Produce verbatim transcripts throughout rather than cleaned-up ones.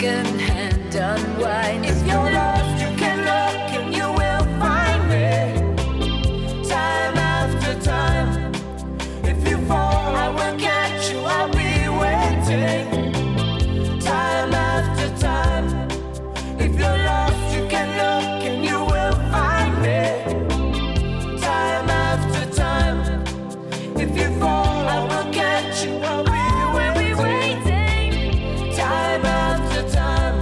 second-hand unwind. If you're lost, you can look and you will find me. Time after time. If you fall, I will catch you. I'll be waiting. Time after time. If you're lost, you can look and you will find me. Time after time. If you fall, I will catch you. I'll be waiting. Time after time.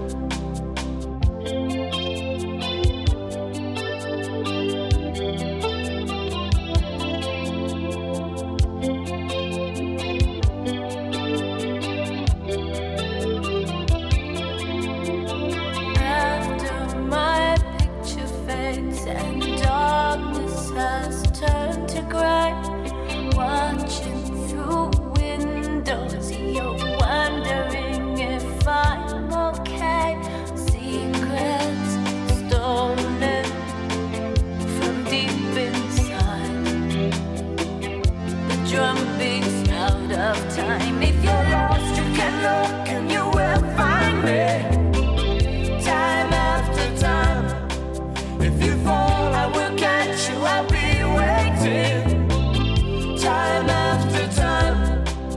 After my picture fades and darkness has turned to gray, watching through windows, you're wondering if I'm okay. Secrets stolen from deep inside. The drum beats out of time. If you're lost, you can look and you will find me. Time after time. If you fall, I will catch you. I'll be waiting. Time after time.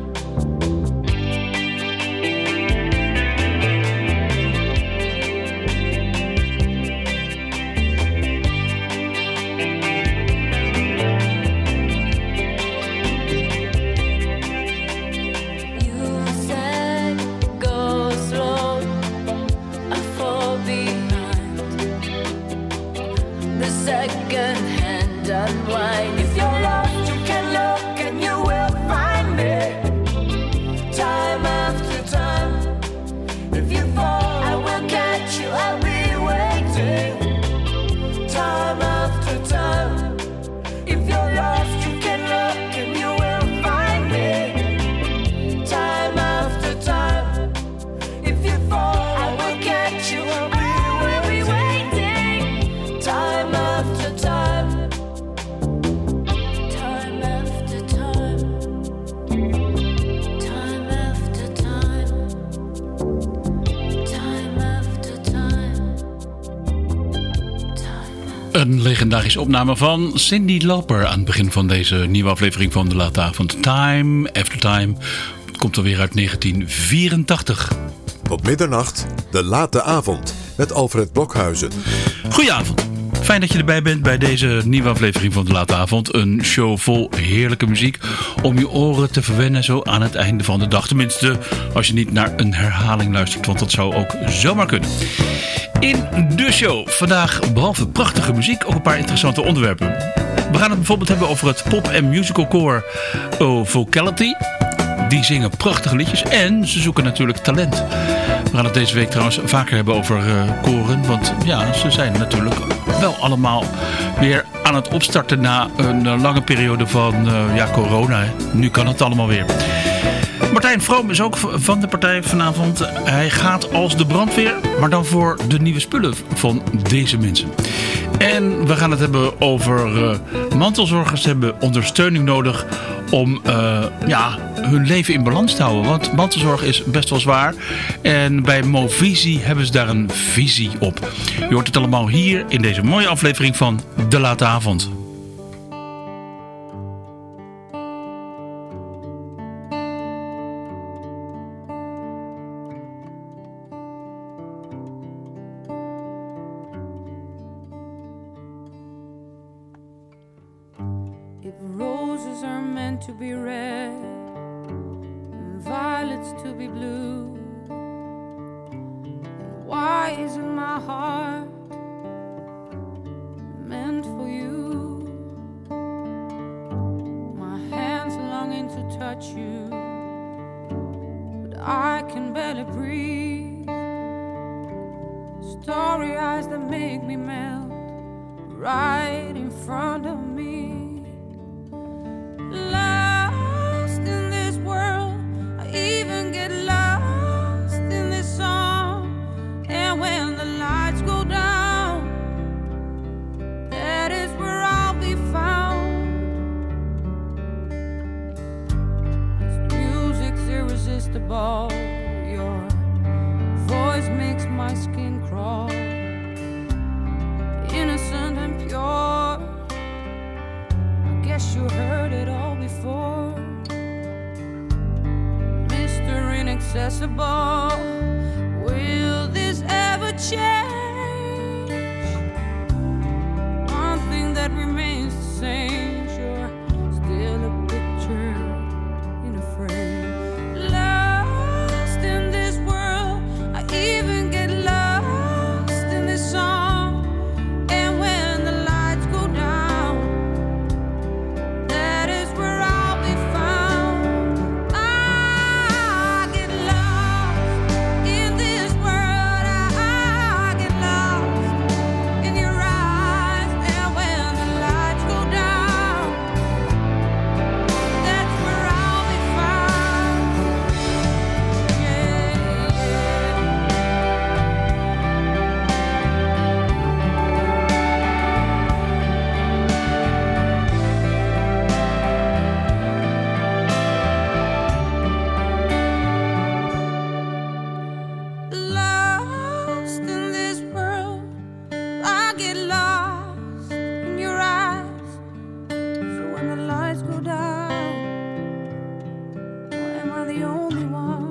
You said go slow, I fall behind. The second hand unwind. If you're lost, you can look and you will find me. Time after time. If you fall, I will catch you. I'll be waiting. Time after time. If you're lost, you can look and you will find me. Time after time. If you fall, I will catch you. I'll be waiting. Time after time. Time after time. Time after time. Time after time. Time. Een legendarische opname van Cyndi Lauper aan het begin van deze nieuwe aflevering van De Late Avond. Time After Time. Het komt alweer uit negentien vierentachtig. Op middernacht, De Late Avond, met Alfred Blokhuizen. Goedenavond. Fijn dat je erbij bent bij deze nieuwe aflevering van De Late Avond. Een show vol heerlijke muziek om je oren te verwennen zo aan het einde van de dag. Tenminste, als je niet naar een herhaling luistert, want dat zou ook zomaar kunnen. In de show vandaag, behalve prachtige muziek, ook een paar interessante onderwerpen. We gaan het bijvoorbeeld hebben over het pop- en musicalkoor oh, Vocality. Die zingen prachtige liedjes en ze zoeken natuurlijk talent. We gaan het deze week trouwens vaker hebben over uh, koren. Want ja, ze zijn natuurlijk wel allemaal weer aan het opstarten na een uh, lange periode van uh, ja, corona. Hè. Nu kan het allemaal weer. Martijn Vroom is ook van de partij vanavond. Hij gaat als de brandweer, maar dan voor de nieuwe spullen van deze mensen. En we gaan het hebben over uh, mantelzorgers hebben ondersteuning nodig om uh, ja, hun leven in balans te houden. Want mantelzorg is best wel zwaar. En bij Movisie hebben ze daar een visie op. Je hoort het allemaal hier in deze mooie aflevering van De Late Avond. If roses are meant to be red and violets to be blue, then why isn't my heart meant for you? My hands are longing to touch you, but I can barely breathe. Starry eyes that make me melt right in front of me. Lost in this world, I even get lost in this song. And when the lights go down, that is where I'll be found. This music's irresistible, your voice makes my skin crawl. Innocent and pure. I guess you heard it all before. Mister Inaccessible, will this ever change? One thing that remains the same, sure, still a picture in a frame. Lost in this world, I even get lost in this song. And when the lights go down, that is where I'll be found. I get lost in this world, I get lost in your eyes. And when the lights go down, that's where I'll be found. Yeah, lost in this world, I get lost in your eyes. So when the lights go down, or am I the only one?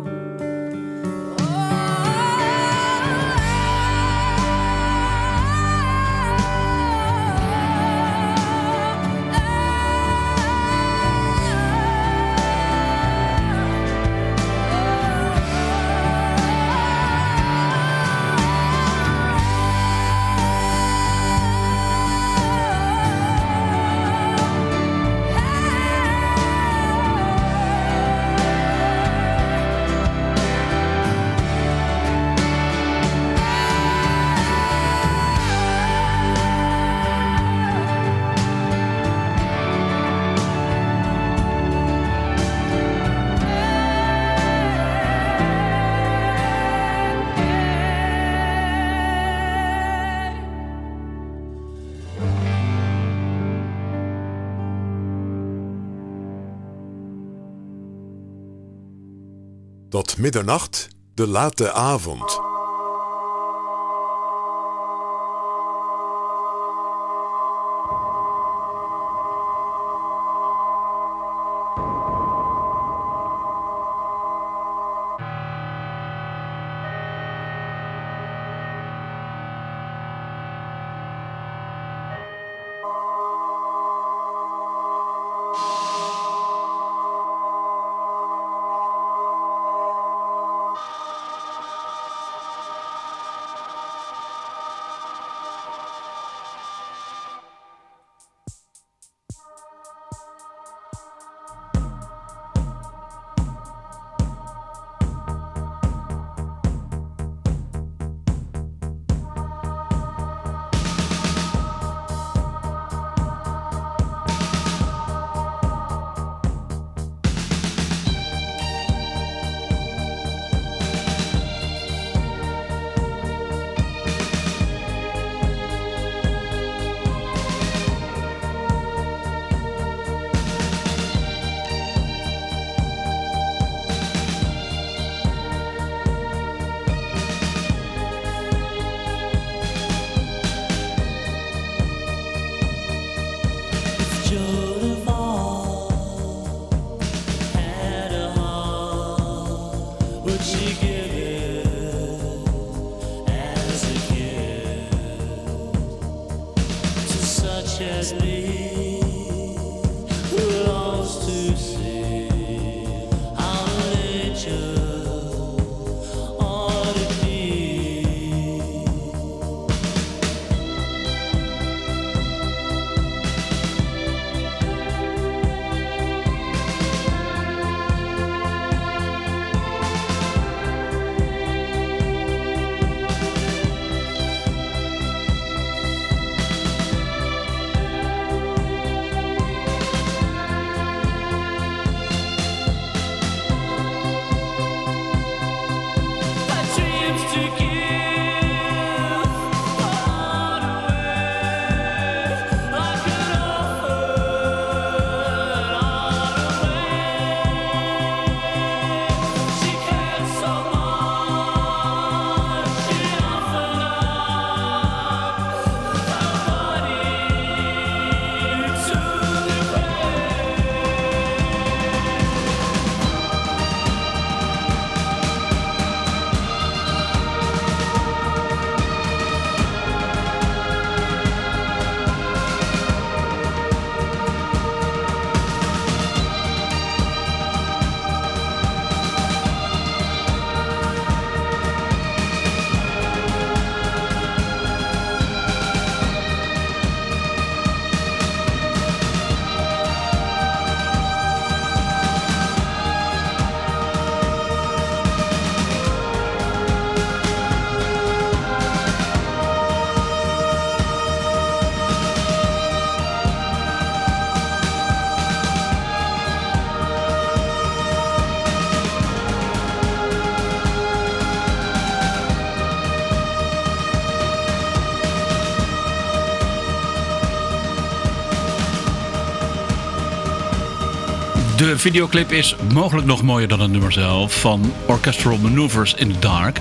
Tot middernacht, de late avond. De videoclip is mogelijk nog mooier dan het nummer zelf van Orchestral Maneuvers in the Dark.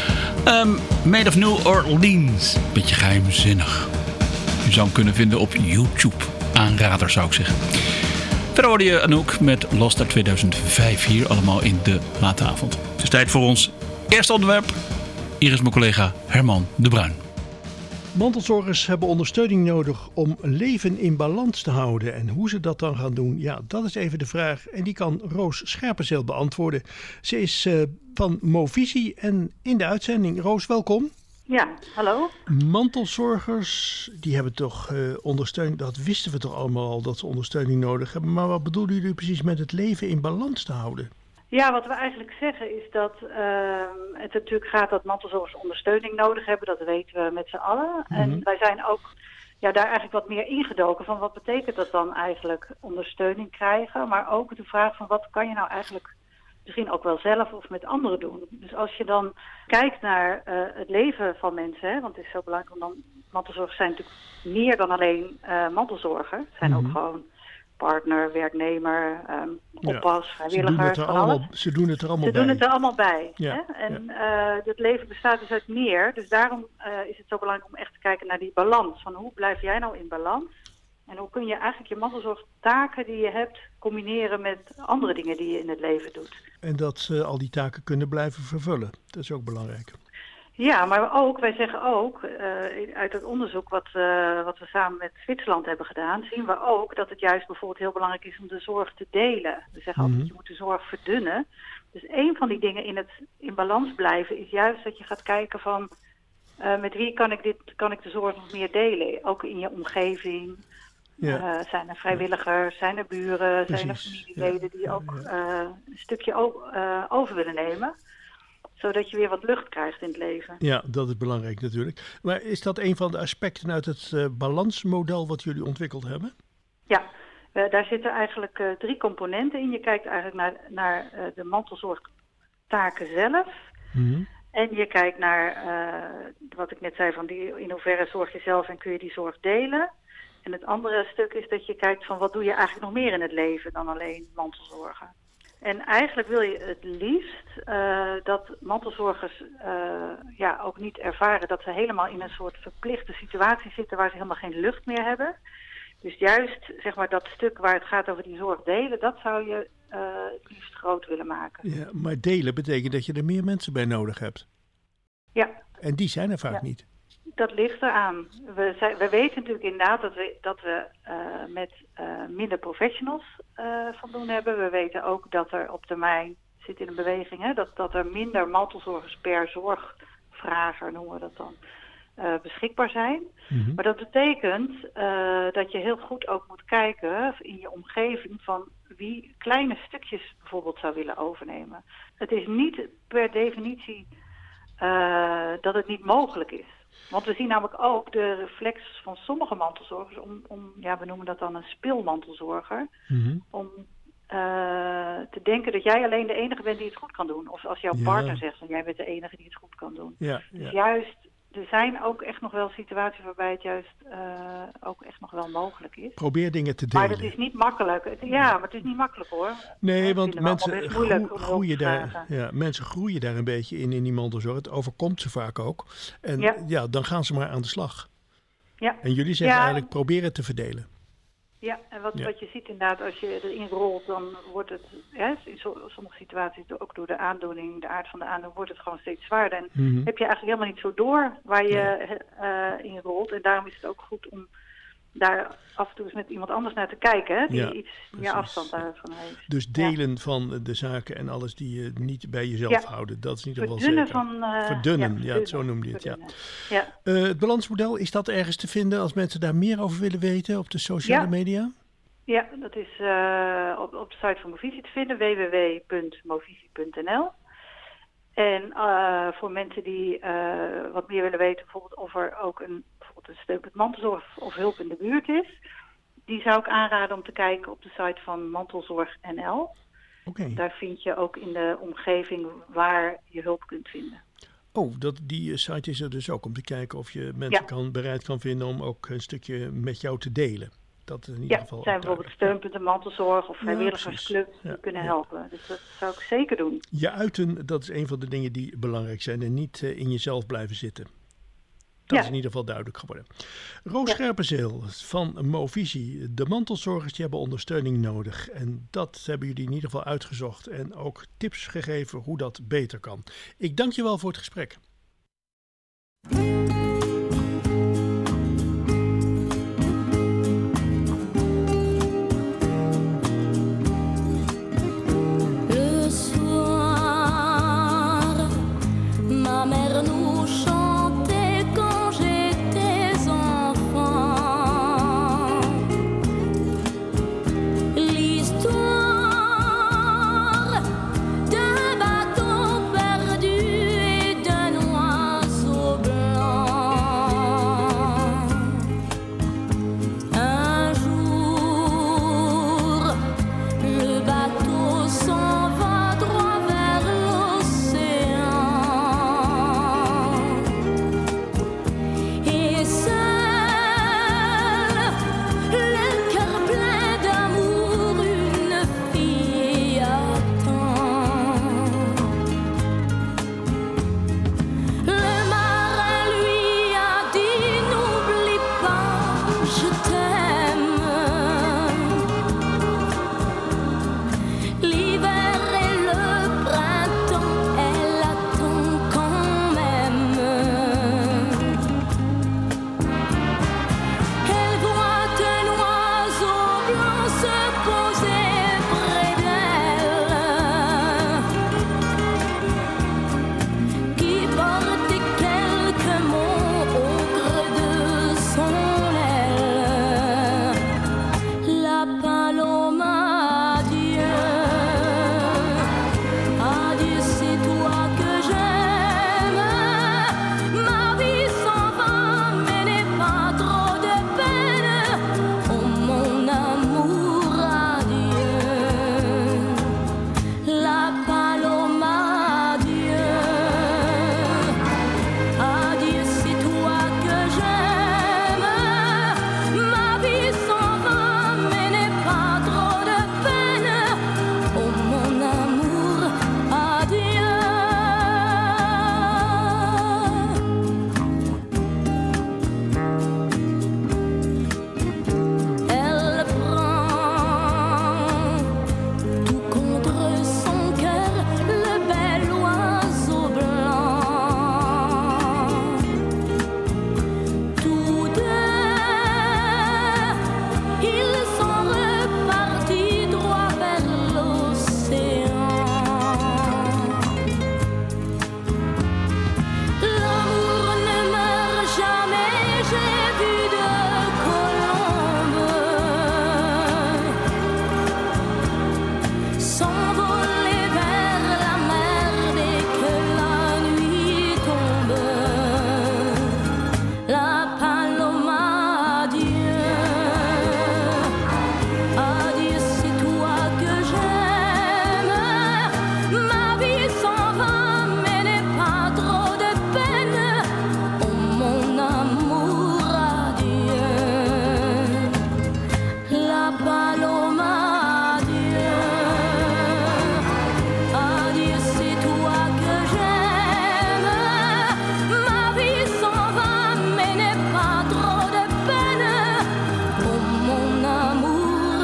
Um, Made of New Orleans. Beetje geheimzinnig. Je zou hem kunnen vinden op YouTube. Aanrader zou ik zeggen. Verder hoorde je Anouk met Lost uit tweeduizend vijf hier allemaal in de late avond. Het is tijd voor ons eerste onderwerp. Hier is mijn collega Herman de Bruin. Mantelzorgers hebben ondersteuning nodig om leven in balans te houden. En hoe ze dat dan gaan doen, ja, dat is even de vraag. En die kan Roos Scherpenzeel beantwoorden. Ze is uh, van Movisie en in de uitzending. Roos, welkom. Ja, hallo. Mantelzorgers, die hebben toch uh, ondersteuning. Dat wisten we toch allemaal al, dat ze ondersteuning nodig hebben. Maar wat bedoelen jullie precies met het leven in balans te houden? Ja, wat we eigenlijk zeggen is dat uh, het natuurlijk gaat dat mantelzorgers ondersteuning nodig hebben. Dat weten we met z'n allen. Mm-hmm. En wij zijn ook ja, daar eigenlijk wat meer ingedoken van wat betekent dat dan eigenlijk ondersteuning krijgen. Maar ook de vraag van wat kan je nou eigenlijk misschien ook wel zelf of met anderen doen. Dus als je dan kijkt naar uh, het leven van mensen, hè, want het is zo belangrijk om dan, mantelzorgers zijn natuurlijk meer dan alleen uh, mantelzorger. Het zijn mm-hmm. ook gewoon partner, werknemer, um, oppas, ja, vrijwilligers, ze van allemaal, alles. Ze doen het er allemaal ze bij. Ze doen het er allemaal bij. Ja, hè? En ja. uh, het leven bestaat dus uit meer. Dus daarom uh, is het zo belangrijk om echt te kijken naar die balans. Van hoe blijf jij nou in balans? En hoe kun je eigenlijk je mantelzorgtaken die je hebt combineren met andere dingen die je in het leven doet. En dat ze al die taken kunnen blijven vervullen. Dat is ook belangrijk. Ja, maar ook, wij zeggen ook, uh, uit het onderzoek wat, uh, wat we samen met Zwitserland hebben gedaan, zien we ook dat het juist bijvoorbeeld heel belangrijk is om de zorg te delen. We zeggen mm-hmm. altijd, je moet de zorg verdunnen. Dus een van die dingen in het in balans blijven is juist dat je gaat kijken van, uh, met wie kan ik, dit, kan ik de zorg nog meer delen? Ook in je omgeving. Ja. Uh, zijn er vrijwilligers, zijn er buren, Precies. zijn er familieleden ja. die ook uh, een stukje o- uh, over willen nemen. Zodat je weer wat lucht krijgt in het leven. Ja, dat is belangrijk natuurlijk. Maar is dat een van de aspecten uit het uh, balansmodel wat jullie ontwikkeld hebben? Ja, uh, daar zitten eigenlijk uh, drie componenten in. Je kijkt eigenlijk naar, naar uh, de mantelzorgtaken zelf. Mm-hmm. En je kijkt naar, uh, wat ik net zei, van die, in hoeverre zorg je zelf en kun je die zorg delen. En het andere stuk is dat je kijkt van wat doe je eigenlijk nog meer in het leven dan alleen mantelzorgen. En eigenlijk wil je het liefst uh, dat mantelzorgers uh, ja, ook niet ervaren dat ze helemaal in een soort verplichte situatie zitten waar ze helemaal geen lucht meer hebben. Dus juist zeg maar dat stuk waar het gaat over die zorg delen, dat zou je uh, het liefst groot willen maken. Ja, maar delen betekent dat je er meer mensen bij nodig hebt. Ja. En die zijn er vaak ja. niet. Dat ligt eraan. We, zijn, we weten natuurlijk inderdaad dat we, dat we uh, met uh, minder professionals uh, van doen hebben. We weten ook dat er op termijn, zit in een beweging, hè, dat, dat er minder mantelzorgers per zorgvrager, noemen we dat dan, uh, beschikbaar zijn. Mm-hmm. Maar dat betekent uh, dat je heel goed ook moet kijken in je omgeving van wie kleine stukjes bijvoorbeeld zou willen overnemen. Het is niet per definitie uh, dat het niet mogelijk is. Want we zien namelijk ook de reflex van sommige mantelzorgers om, om ja, we noemen dat dan een speelmantelzorger, mm-hmm. om uh, te denken dat jij alleen de enige bent die het goed kan doen. Of als jouw ja. partner zegt van jij bent de enige die het goed kan doen. Ja, dus ja. juist, er zijn ook echt nog wel situaties waarbij het juist uh, ook echt nog wel mogelijk is. Probeer dingen te delen. Maar het is niet makkelijk. Het, ja, maar het is niet makkelijk hoor. Nee, want we mensen, groe- groeien daar, ja, mensen groeien daar een beetje in, in die mantelzorg. Het overkomt ze vaak ook. En ja, ja dan gaan ze maar aan de slag. Ja. En jullie zeggen ja. eigenlijk proberen te verdelen. Ja, en wat, ja. wat je ziet inderdaad, als je erin rolt, dan wordt het, hè, in sommige situaties, ook door de aandoening, de aard van de aandoening, wordt het gewoon steeds zwaarder. En mm-hmm. heb je eigenlijk helemaal niet zo door waar je ja. uh, in rolt. En daarom is het ook goed om daar af en toe eens met iemand anders naar te kijken, hè, die ja, iets meer precies. afstand daarvan heeft. Dus delen ja. van de zaken en alles die je niet bij jezelf ja. houden, dat is in ieder geval verdunnen zeker. Van, uh, verdunnen, ja, ja, zo noemde je het. Ja. Ja. Uh, het balansmodel, is dat ergens te vinden als mensen daar meer over willen weten op de sociale ja. media? Ja, dat is uh, op, op de site van Movisie te vinden, w w w punt movisie punt n l. En uh, voor mensen die uh, wat meer willen weten, bijvoorbeeld of er ook een, bijvoorbeeld een steun met mantelzorg of hulp in de buurt is, die zou ik aanraden om te kijken op de site van Mantelzorg N L. Okay. Daar vind je ook in de omgeving waar je hulp kunt vinden. Oh, dat, die site is er dus ook om te kijken of je mensen ja. kan, bereid kan vinden om ook een stukje met jou te delen. Dat is in ieder Ja, geval het zijn bijvoorbeeld duidelijk. steunpunten, mantelzorg of vrijwilligersclubs Ja, die kunnen ja. helpen. Dus dat zou ik zeker doen. Je uiten, dat is een van de dingen die belangrijk zijn. En niet uh, in jezelf blijven zitten. Dat Ja. is in ieder geval duidelijk geworden. Roos Ja. Scherpenzeel van Movisie. De mantelzorgers die hebben ondersteuning nodig. En dat hebben jullie in ieder geval uitgezocht. En ook tips gegeven hoe dat beter kan. Ik dank je wel voor het gesprek. Le soir, ma mère nous chantait quand j'étais enfant. L'histoire d'un bateau perdu et d'un oiseau blanc. Un jour, le bateau s'en va droit vers l'océan. Et seul, le cœur plein d'amour, une fille attend. Le marin lui a dit: n'oublie pas, je t'aime. L'hiver et le printemps, elle attend quand même. Elle voit un oiseau blanc se poser près d'elle, qui portait quelques mots au creux de son aile. La paloma, adieu, adieu, c'est toi que j'aime. Ma vie s'en va, mais n'aie pas trop de peine. Oh mon amour, adieu. La paloma, adieu, adieu, c'est toi que j'aime. Ma vie s'en va, mais n'aie pas trop de peine. Oh mon amour, adieu. Elle prend tout contre son cœur le bel oiseau blanc. Tous deux, ils sont repartis droit vers l'océan. L'amour ne meurt jamais, j'ai vu de colombes s'envoler vers la mer dès que la nuit tombe. La paloma, adieu, adieu, c'est toi que j'aime. Ma vie s'en va, mais n'aie pas trop de peine. Oh mon amour, adieu. La paloma, adieu, adieu, c'est toi que j'aime. Ma vie s'en va, mais n'aie pas trop de peine. Oh mon amour,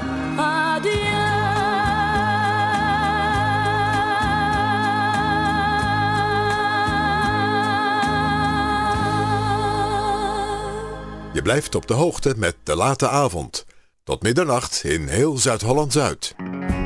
adieu. Je blijft op de hoogte met De Late Avond. Tot middernacht in heel Zuid-Holland-Zuid.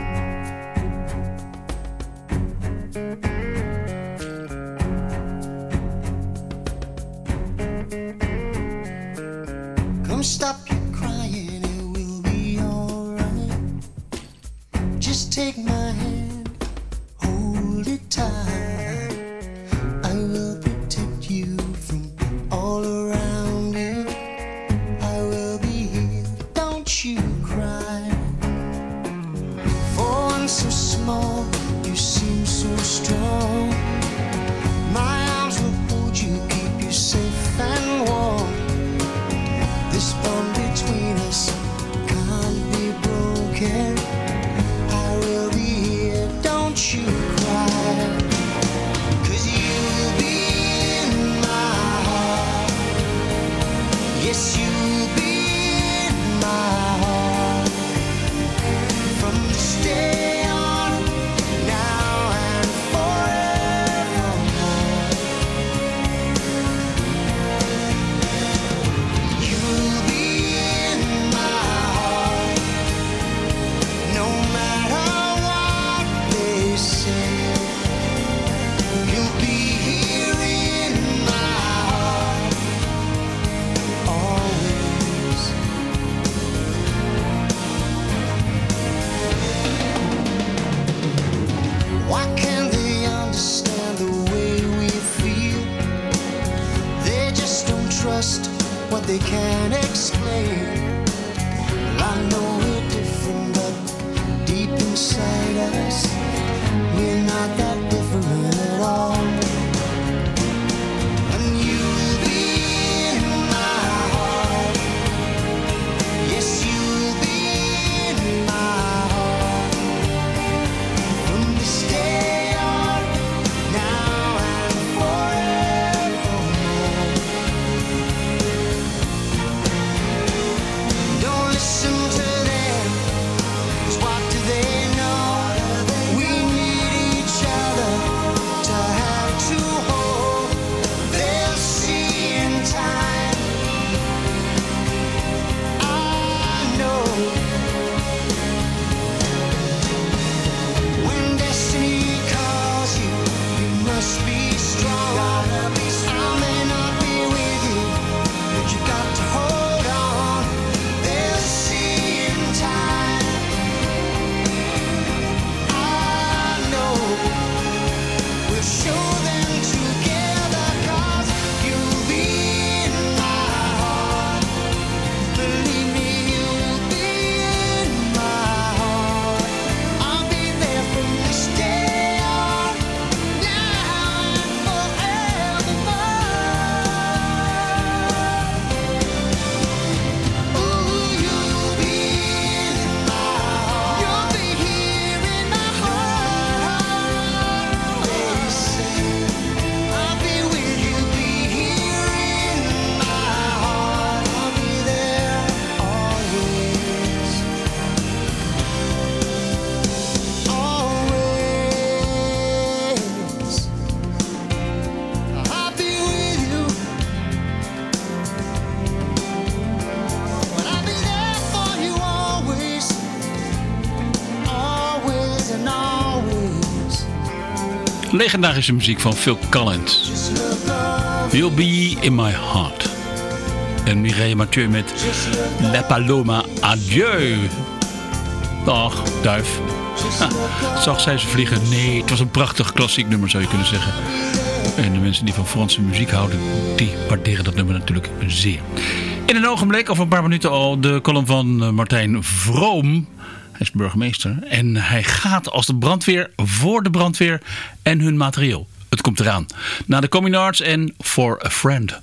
Come stop your crying, it will be alright. Just take my hand, hold it tight. I will protect you from all around you. I will be here, don't you cry. For one so small, you seem so strong. My arms will hold you, keep you safe and warm. This bond between us they can't explain. Well, I know we're different, but deep inside us, we're not that different at all. And you'll be in my heart. Yes, you'll be in my heart. From this day on, now and forevermore. Don't listen to them, 'cause what do they know? We need each other to have to hold. They'll see in time. I know when destiny calls you, you must be strong. I may not be with you, but you got to hold on. They'll see in time. I know we'll show them together, 'cause you'll be in my heart. Believe me, you'll be in my heart. I'll be there from this day on, now and forevermore. Ooh, you'll be in my heart. You'll be here in my heart. They say I'll be with you, be here in my heart. I'll be there always, always. I'll be with you, but I'll be there for you always, always and always. Legendarische muziek van Phil Collins. Just look up, You'll be in my heart. En Mireille Mathieu met La Paloma Adieu. Dag, duif. Ha, zag zij ze vliegen? Nee, het was een prachtig klassiek nummer, zou je kunnen zeggen. En de mensen die van Franse muziek houden, die waarderen dat nummer natuurlijk zeer. In een ogenblik, over een paar minuten al, de column van eh, Martijn Vroom. Hij is burgemeester. En hij gaat als de brandweer voor de brandweer en hun materieel. Het komt eraan. Na de Communards en For a Friend.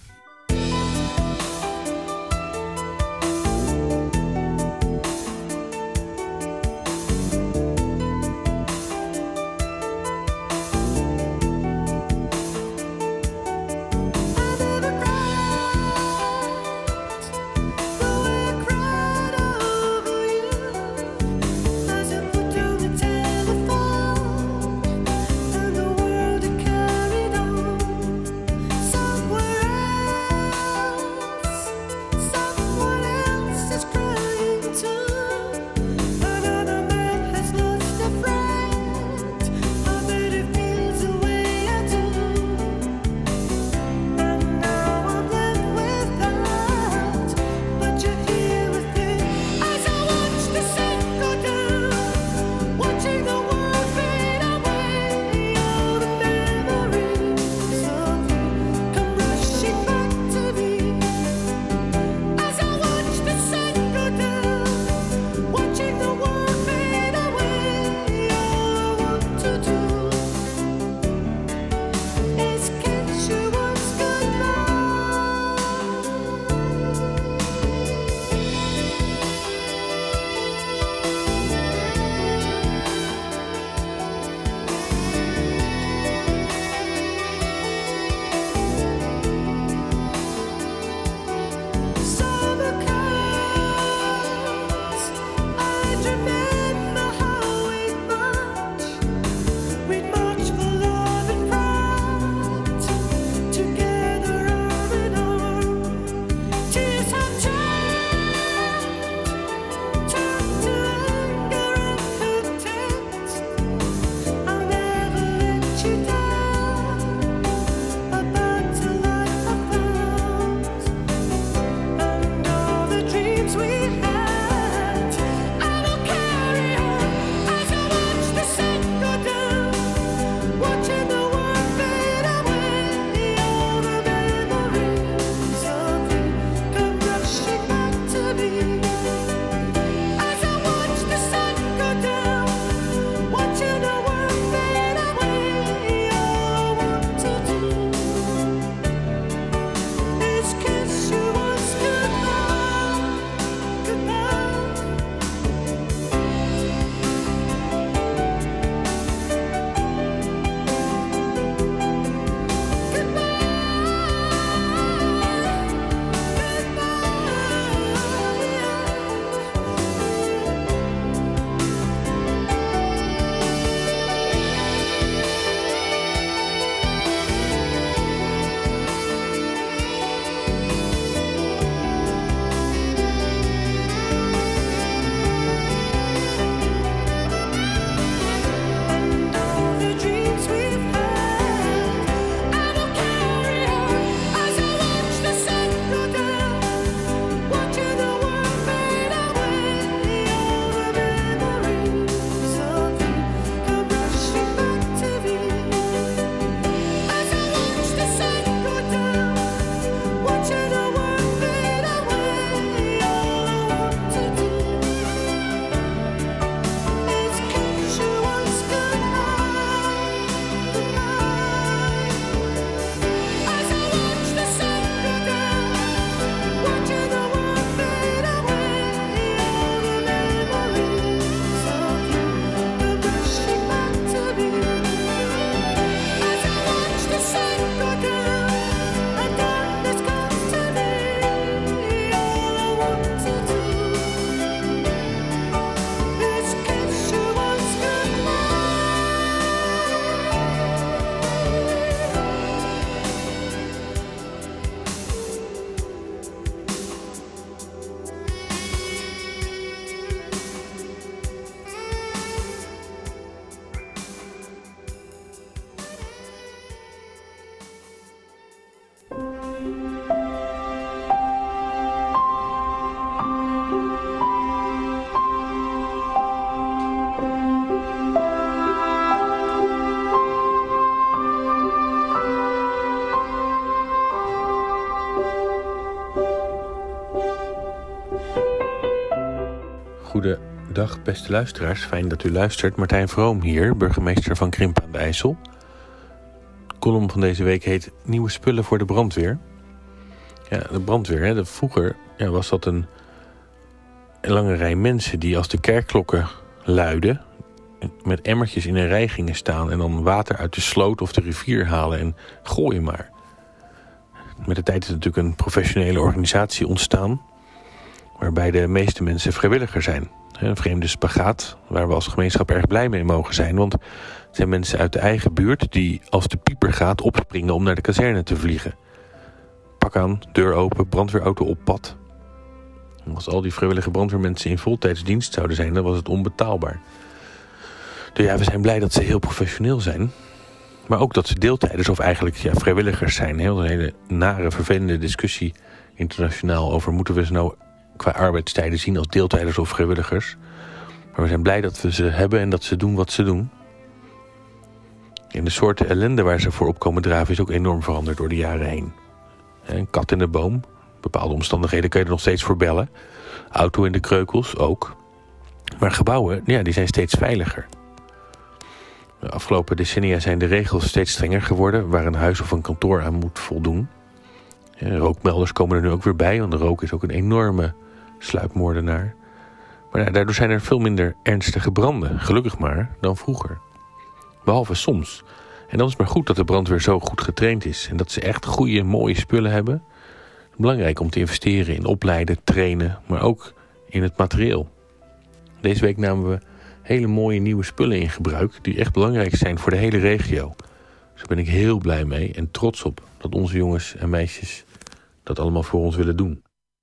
Dag beste luisteraars, fijn dat u luistert. Martijn Vroom hier, burgemeester van Krimpen aan de IJssel. De column van deze week heet Nieuwe spullen voor de brandweer. Ja, de brandweer, hè, de, vroeger ja, was dat een, een lange rij mensen die als de kerkklokken luiden met emmertjes in een rij gingen staan en dan water uit de sloot of de rivier halen en gooien maar. Met de tijd is natuurlijk een professionele organisatie ontstaan waarbij de meeste mensen vrijwilliger zijn. Een vreemde spagaat waar we als gemeenschap erg blij mee mogen zijn. Want het zijn mensen uit de eigen buurt die als de pieper gaat opspringen om naar de kazerne te vliegen. Pak aan, deur open, brandweerauto op pad. En als al die vrijwillige brandweermensen in voltijdsdienst zouden zijn, dan was het onbetaalbaar. Dus ja, we zijn blij dat ze heel professioneel zijn. Maar ook dat ze deeltijders of eigenlijk ja, vrijwilligers zijn. Heel een hele nare, vervelende discussie internationaal over moeten we ze nou qua arbeidstijden zien als deeltijders of vrijwilligers. Maar we zijn blij dat we ze hebben en dat ze doen wat ze doen. En de soorten ellende waar ze voor op komen draven is ook enorm veranderd door de jaren heen. Een kat in de boom. Bepaalde omstandigheden kun je er nog steeds voor bellen. Auto in de kreukels ook. Maar gebouwen, ja, die zijn steeds veiliger. De afgelopen decennia zijn de regels steeds strenger geworden waar een huis of een kantoor aan moet voldoen. Ja, rookmelders komen er nu ook weer bij, want de rook is ook een enorme sluipmoordenaar. Maar ja, daardoor zijn er veel minder ernstige branden, gelukkig maar, dan vroeger. Behalve soms. En dan is het maar goed dat de brandweer zo goed getraind is en dat ze echt goede, mooie spullen hebben. Belangrijk om te investeren in opleiden, trainen, maar ook in het materieel. Deze week namen we hele mooie nieuwe spullen in gebruik die echt belangrijk zijn voor de hele regio. Dus daar ben ik heel blij mee en trots op dat onze jongens en meisjes dat allemaal voor ons willen doen.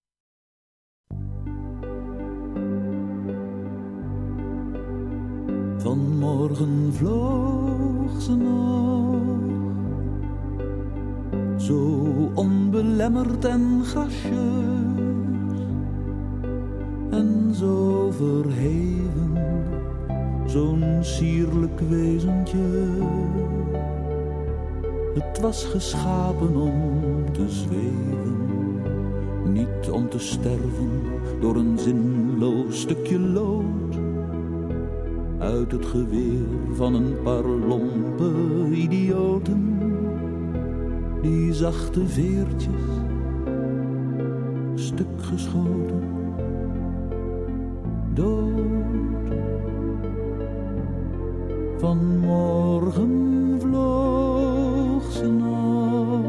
Vanmorgen vloog ze nog, zo onbelemmerd en gracieus en zo verheven, zo'n sierlijk wezentje. Het was geschapen om te zweven, niet om te sterven door een zinloos stukje lood uit het geweer van een paar lompe idioten. Die zachte veertjes, stuk geschoten, dood. Vanmorgen vloog ze nog.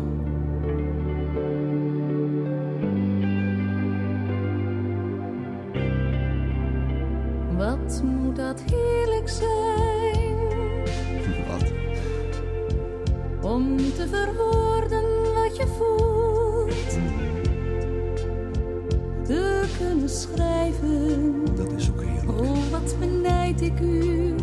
Wat moet dat heerlijk zijn? Wat? Om te verwoorden wat je voelt, te kunnen schrijven. Dat is ook heerlijk. Oh, wat benijd ik u.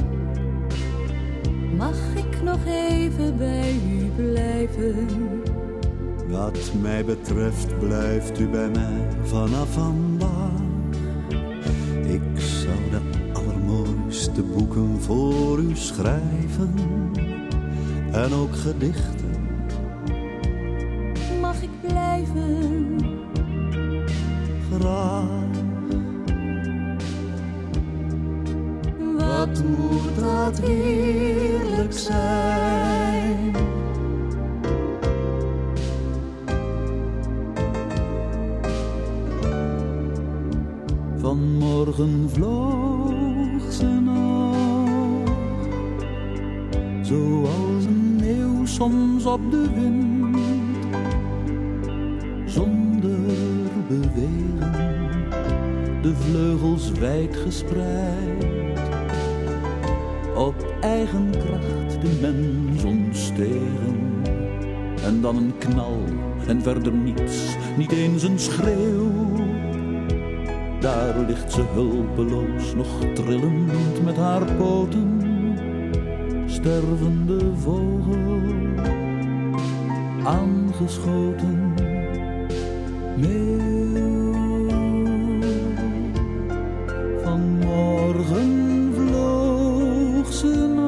Mag ik nog even bij u blijven? Wat mij betreft blijft u bij mij vanaf vandaag. Ik zou de allermooiste boeken voor u schrijven en ook gedichten. Mag ik blijven? Graag. Wat moet dat heerlijk zijn? Vanmorgen vloog ze nog, zoals een eeuw soms op de wind, zonder bewegen, de vleugels wijd gespreid. Op eigen kracht de mens ontstegen. En dan een knal en verder niets, niet eens een schreeuw. Daar ligt ze hulpeloos, nog trillend met haar poten. Stervende vogel, aangeschoten. Meeuw, vanmorgen vloog ze nog.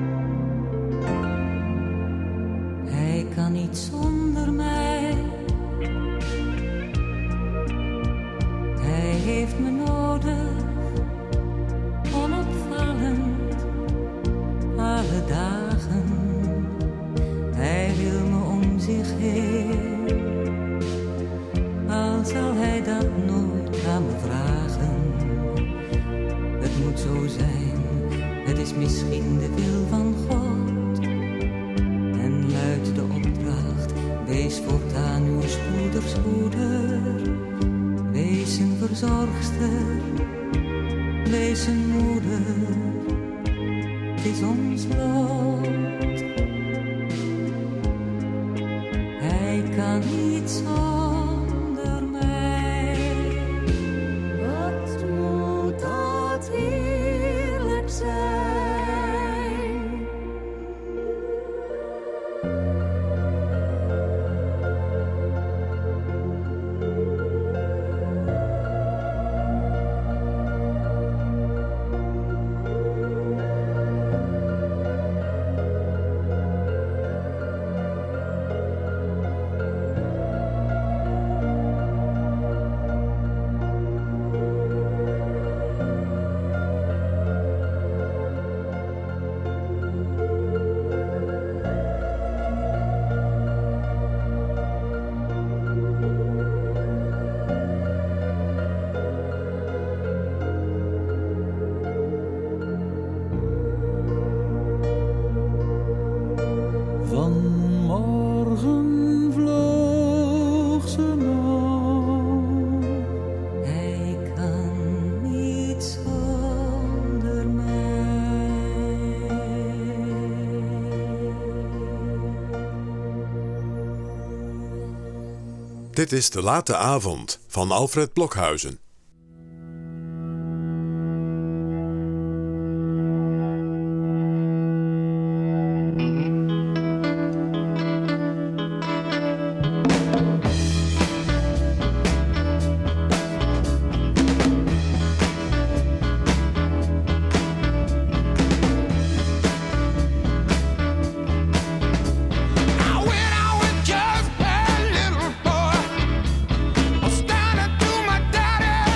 Hij kan niet zonder mij, heeft me nodig, onopvallend, alle dagen. Hij wil me om zich heen, al zal hij dat nooit aan me vragen. Het moet zo zijn, het is misschien de wil van God. En luidt de opdracht, wees voortaan uw spoeders moeder. Wees een verzorgster, wees een moeder. Het is ons lot. Hij kan niet zonder mij. Wat moet dat heerlijk zijn. Vanmorgen vloog ze nog. Hij kan niet zonder mij. Dit is De Late Avond van Alfred Blokhuizen. Standing to my daddy.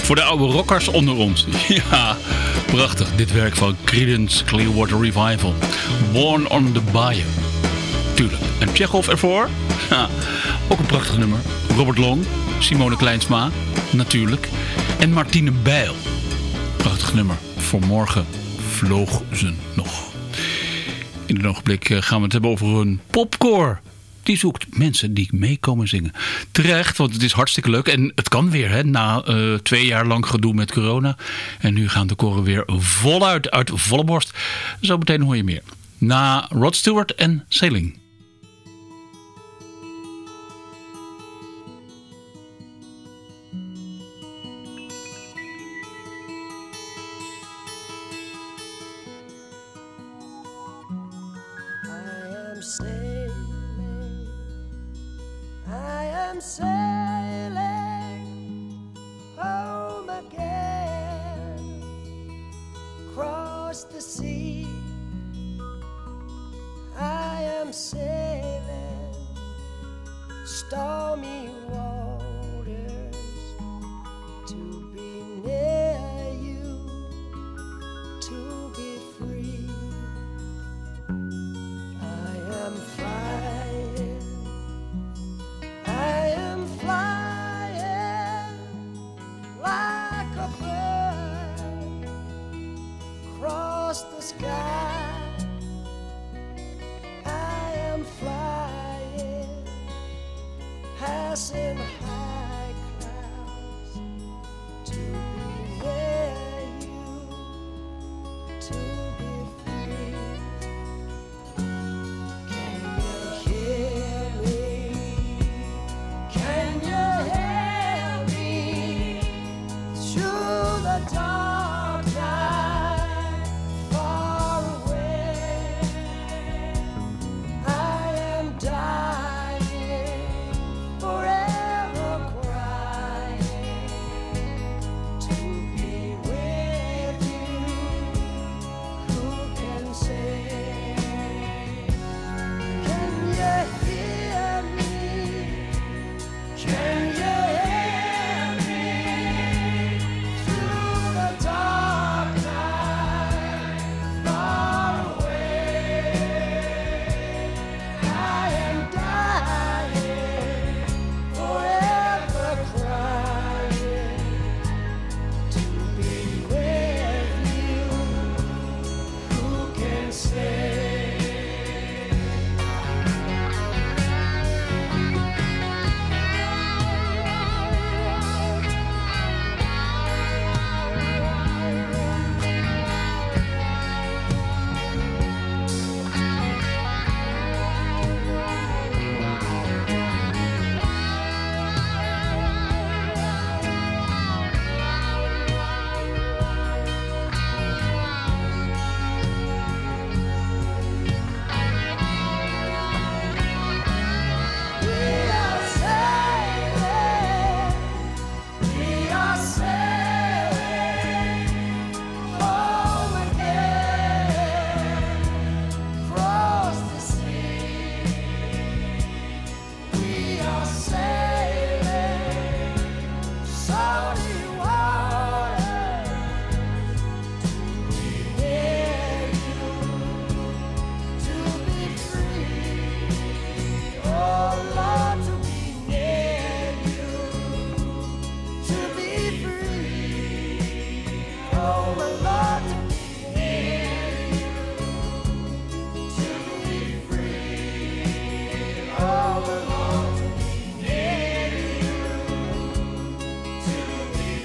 Voor de oude rockers onder ons. Ja, prachtig. Dit werk van Creedence Clearwater Revival. Born on the Bayou. Tuurlijk. En Chekhov ervoor? Ja, ook een prachtig nummer. Robert Long, Simone Kleinsma, natuurlijk. En Martine Bijl. Prachtig nummer. Voor morgen vloog ze nog. In een ogenblik gaan we het hebben over een popkoor. Die zoekt mensen die meekomen zingen. Terecht, want het is hartstikke leuk. En het kan weer, hè, na uh, twee jaar lang gedoe met corona. En nu gaan de koren weer voluit uit volle borst. Zo meteen hoor je meer. Na Rod Stewart en Sailing. Sailing home again, across the sea. I am sailing stormy waters to be near you, to be free. I am flying, I am flying like a bird across the sky. I am flying, passing high clouds to be near you, to be free. Can you hear me? Can you hear me through the dark night far away? I am dying, forever crying to be with you. Who can say? Can you hear me? Can you hear me through the dark night far away? I am dying, forever crying to be with you. Who can say? We are sailing, we are sailing home again, across the sea. We are sailing salty water to be near you, to be free. Oh Lord, to be near you, to be free. Oh my Lord, to be near you, to be free. Oh my Lord, to be near you, to be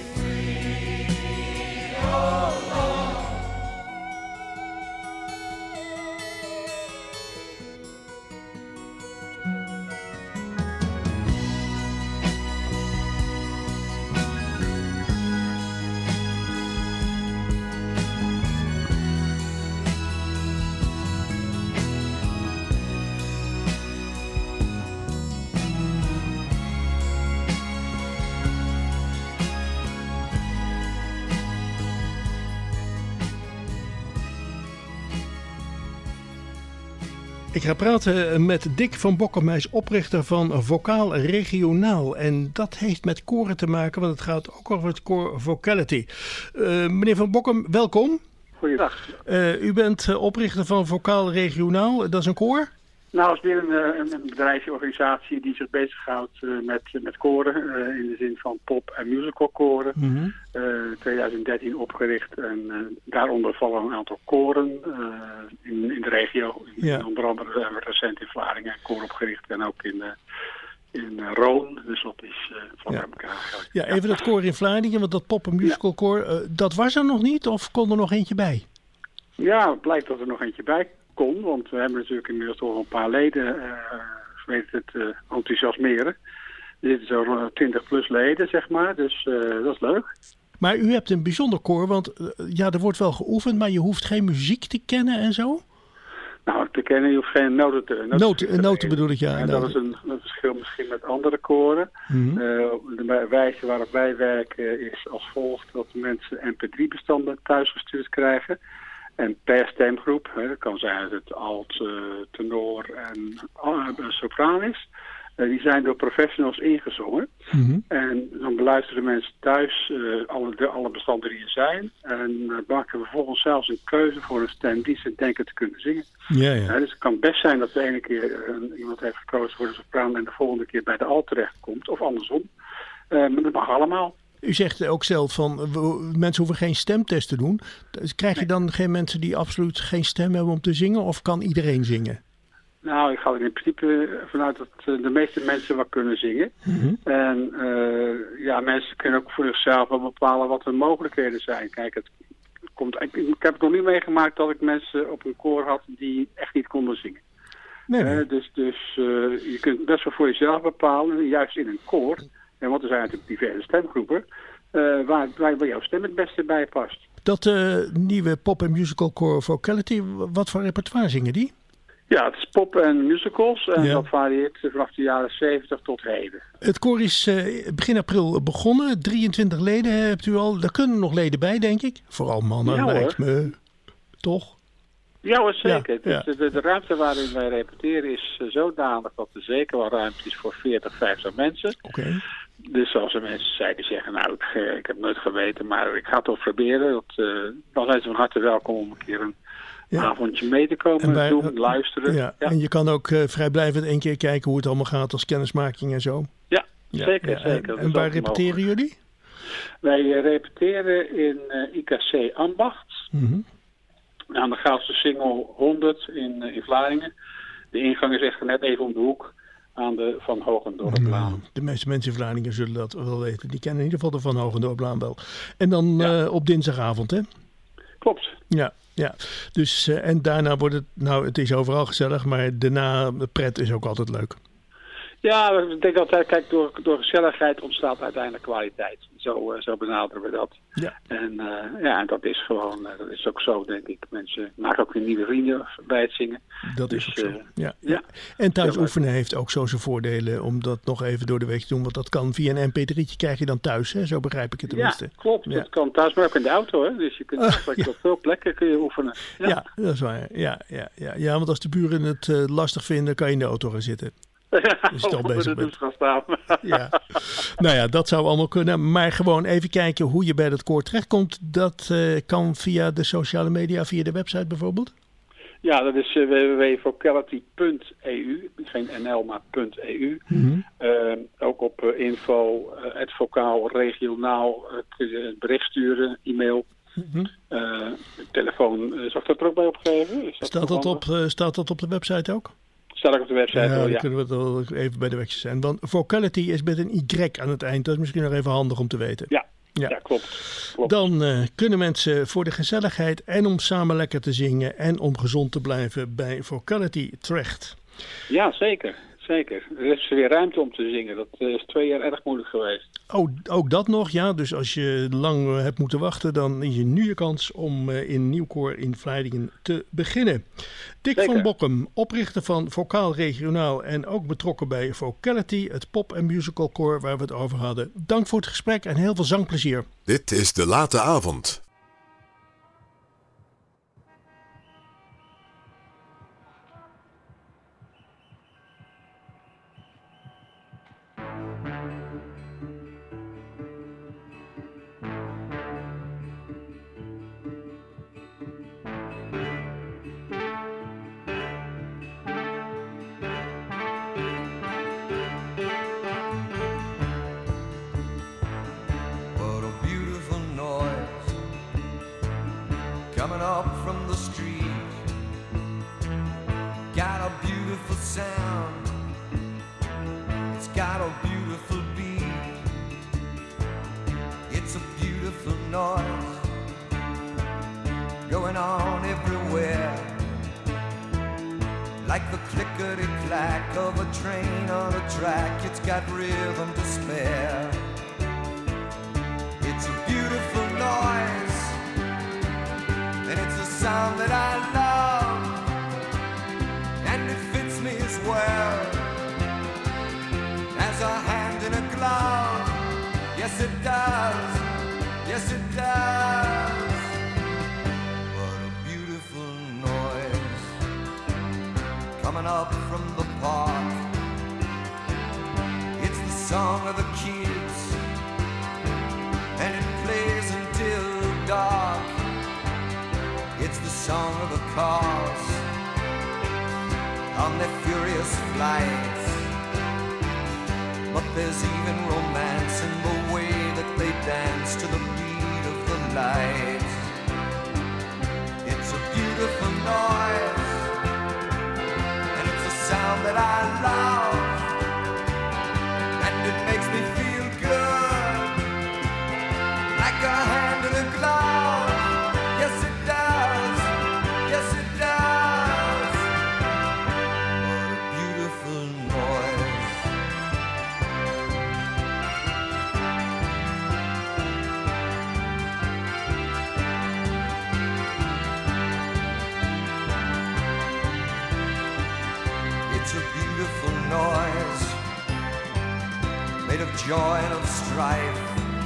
Ik ga praten met Dick van Bokkum. Hij is oprichter van Vocaal Regionaal. En dat heeft met koren te maken, want het gaat ook over het koor Vocality. Uh, meneer van Bokkum, welkom. Goeiedag. Uh, u bent oprichter van Vocaal Regionaal. Dat is een koor? Nou, het is weer een, een, een bedrijfsorganisatie die zich bezighoudt uh, met, met koren. Uh, in de zin van pop- en musicalkoren. Mm-hmm. Uh, twintig dertien opgericht en uh, daaronder vallen een aantal koren uh, in, in de regio. Ja. Onder andere zijn we recent in Vlaardingen een koor opgericht en ook in, uh, in uh, Roon. Dus dat is uh, van Ja. elkaar eigenlijk. Ja, even dat koor in Vlaardingen, want dat pop- en musicalkoor, uh, dat was er nog niet of kon er nog eentje bij? Ja, het blijkt dat er nog eentje bij kon, want we hebben natuurlijk inmiddels toch een paar leden uh, weten het uh, enthousiasmeren. Er zitten zo'n twintig plus leden, zeg maar, dus uh, dat is leuk. Maar u hebt een bijzonder koor, want uh, ja, er wordt wel geoefend, maar je hoeft geen muziek te kennen en zo? Nou, te kennen, je hoeft geen noten te... Noten, Noten, te noten bedoel ik, ja. En dat is een, een verschil misschien met andere koren. Mm-hmm. Uh, de wijze waarop wij werken is als volgt dat mensen M P drie bestanden thuisgestuurd krijgen. En per stemgroep, hè, dat kan zijn dat het alt, uh, tenor en uh, sopraan is, uh, die zijn door professionals ingezongen. Mm-hmm. En dan beluisteren mensen thuis uh, alle, de, alle bestanden die er zijn. En uh, maken we vervolgens zelfs een keuze voor een stem die ze denken te kunnen zingen. Ja, ja. Ja, dus het kan best zijn dat de ene keer uh, iemand heeft gekozen voor de sopraan en de volgende keer bij de alt terechtkomt. Of andersom. Uh, maar dat mag allemaal. U zegt ook zelf van, we, mensen hoeven geen stemtest te doen. Dus krijg je dan geen mensen die absoluut geen stem hebben om te zingen? Of kan iedereen zingen? Nou, ik ga er in principe vanuit dat uh, de meeste mensen wel kunnen zingen. Mm-hmm. En uh, ja, mensen kunnen ook voor zichzelf wel bepalen wat hun mogelijkheden zijn. Kijk, het komt, ik, ik heb het nog niet meegemaakt dat ik mensen op een koor had die echt niet konden zingen. Nee, nee. Uh, dus dus uh, je kunt best wel voor jezelf bepalen, juist in een koor. En want er zijn natuurlijk diverse stemgroepen uh, waar, waar jouw stem het beste bij past. Dat uh, nieuwe pop- en musicalkoor Vocality, wat voor repertoire zingen die? Ja, het is pop en musicals en Ja. dat varieert vanaf de jaren zeventig tot heden. Het koor is uh, begin april begonnen. drieëntwintig leden hebt u al. Daar kunnen nog leden bij, denk ik. Vooral mannen, Ja, hoor. lijkt me. Toch? Ja hoor, zeker. Ja, ja. Dus de, de ruimte waarin wij repeteren is uh, zodanig dat er zeker wel ruimte is voor veertig, vijftig mensen. Oké. Okay. Dus als er mensen zeiden zeggen, nou ik, uh, ik heb nooit geweten, maar ik ga het toch proberen. Dat, uh, dan zijn ze van harte welkom om een keer een ja. avondje mee te komen, bij, doen, uh, luisteren. Ja. Ja. En je kan ook uh, vrijblijvend een keer kijken hoe het allemaal gaat als kennismaking en zo. Ja, ja. zeker. Ja. zeker. En, en waar repeteren mogelijk. jullie? Wij uh, repeteren in uh, I K C Ambacht. Mm-hmm. Aan de Goudse Singel honderd in, uh, in Vlaardingen. De ingang is echt net even om de hoek aan de Van Hogendorplaan. Nou, de meeste mensen in Vlaardingen zullen dat wel weten. Die kennen in ieder geval de Van Hogendorplaan wel. En dan ja. uh, op dinsdagavond, hè? Klopt. Ja, ja. Dus, uh, en daarna wordt het, nou het is overal gezellig, maar daarna de pret is ook altijd leuk. Ja, ik denk altijd, kijk, door, door gezelligheid ontstaat uiteindelijk kwaliteit. Zo, uh, zo benaderen we dat. Ja. En uh, ja, dat is gewoon, uh, dat is ook zo, denk ik. Mensen maken ook weer nieuwe vrienden bij het zingen. Dat dus, is ook zo, uh, ja. ja. En thuis ja, oefenen heeft ook zo zijn voordelen om dat nog even door de week te doen. Want dat kan via een M P drietje krijg je dan thuis, hè? Zo begrijp ik het tenminste. Ja, klopt. Ja. Dat kan thuis, maar ook in de auto, hè. Dus je kunt eigenlijk uh, ja. op veel plekken kun je oefenen. Ja, ja dat is waar. Ja, ja, ja. ja, want als de buren het uh, lastig vinden, kan je in de auto gaan zitten. Ja, dus je al bezig bent. Gaan staan. Ja. Nou ja, dat zou allemaal kunnen. Maar gewoon even kijken hoe je bij dat koor terechtkomt. Dat uh, kan via de sociale media, via de website bijvoorbeeld? Ja, dat is uh, w w w punt vocality punt e u. Geen N L, maar .eu. Mm-hmm. Uh, ook op uh, info, uh, het vocaal regionaal, uh, kun je een bericht sturen, e-mail. Mm-hmm. Uh, telefoon, uh, zal ik dat er ook bij opgeven? Is dat staat, dat op, uh, staat dat op de website ook? Staat ook op de website. Ja, wel, dan ja. kunnen we het wel even bij de wegjes zijn. Want Vocality is met een Y aan het eind. Dat is misschien nog even handig om te weten. Ja, ja. ja klopt. klopt. Dan uh, kunnen mensen voor de gezelligheid en om samen lekker te zingen en om gezond te blijven bij Vocality terecht. Ja, zeker. Zeker. Er is weer ruimte om te zingen. Dat is twee jaar erg moeilijk geweest. Oh, ook dat nog, ja. Dus als je lang uh, hebt moeten wachten, dan is je nu je kans om uh, in Nieuwkoor in Vlaardingen te beginnen. Dick Zeker. van Bokkum, oprichter van Vocaal Regionaal en ook betrokken bij Vocality, het pop- en musicalkoor waar we het over hadden. Dank voor het gesprek en heel veel zangplezier. Dit is De Late Avond. coming up from the street. Got a beautiful sound, it's got a beautiful beat, it's a beautiful noise going on everywhere, like the clickety-clack of a train on a track. It's got rhythm to spare. It's a beautiful noise, and it's a sound that I love, and it fits me as well as a hand in a glove. Yes, it does. Yes, it does. What a beautiful noise coming up from the park. It's the song of the kids, and it plays until dark. It's the song of the cars on their furious flights. But there's even romance in the way that they dance to the beat of the lights. It's a beautiful noise, and it's a sound that I love, and it makes me feel good, like a hand in a glove. Yes, it does. Yes, it does. What a beautiful noise. It's a beautiful noise, made of joy and of strife,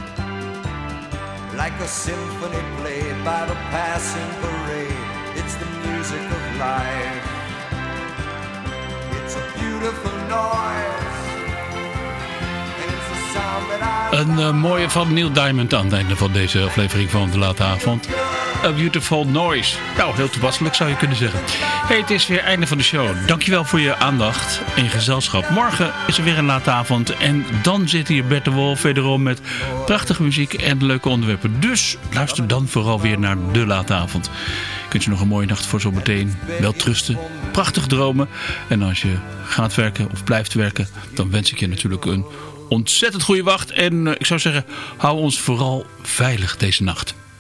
like a symphony played by the passing parade. It's the music of life. It's a beautiful noise, and it's a sound that I Een uh, mooie van Neil Diamond aan het einde van deze aflevering van De Late Avond. A Beautiful Noise. Nou, heel toepasselijk zou je kunnen zeggen. Hey, het is weer einde van de show. Dankjewel voor je aandacht en gezelschap. Morgen is er weer een Late Avond. En dan zit hier Bert de Wolf wederom met prachtige muziek en leuke onderwerpen. Dus luister dan vooral weer naar De Late Avond. Kunt je nog een mooie nacht voor zometeen. Wel trusten. Prachtig dromen. En als je gaat werken of blijft werken, dan wens ik je natuurlijk een ontzettend goede wacht. En uh, ik zou zeggen, hou ons vooral veilig deze nacht.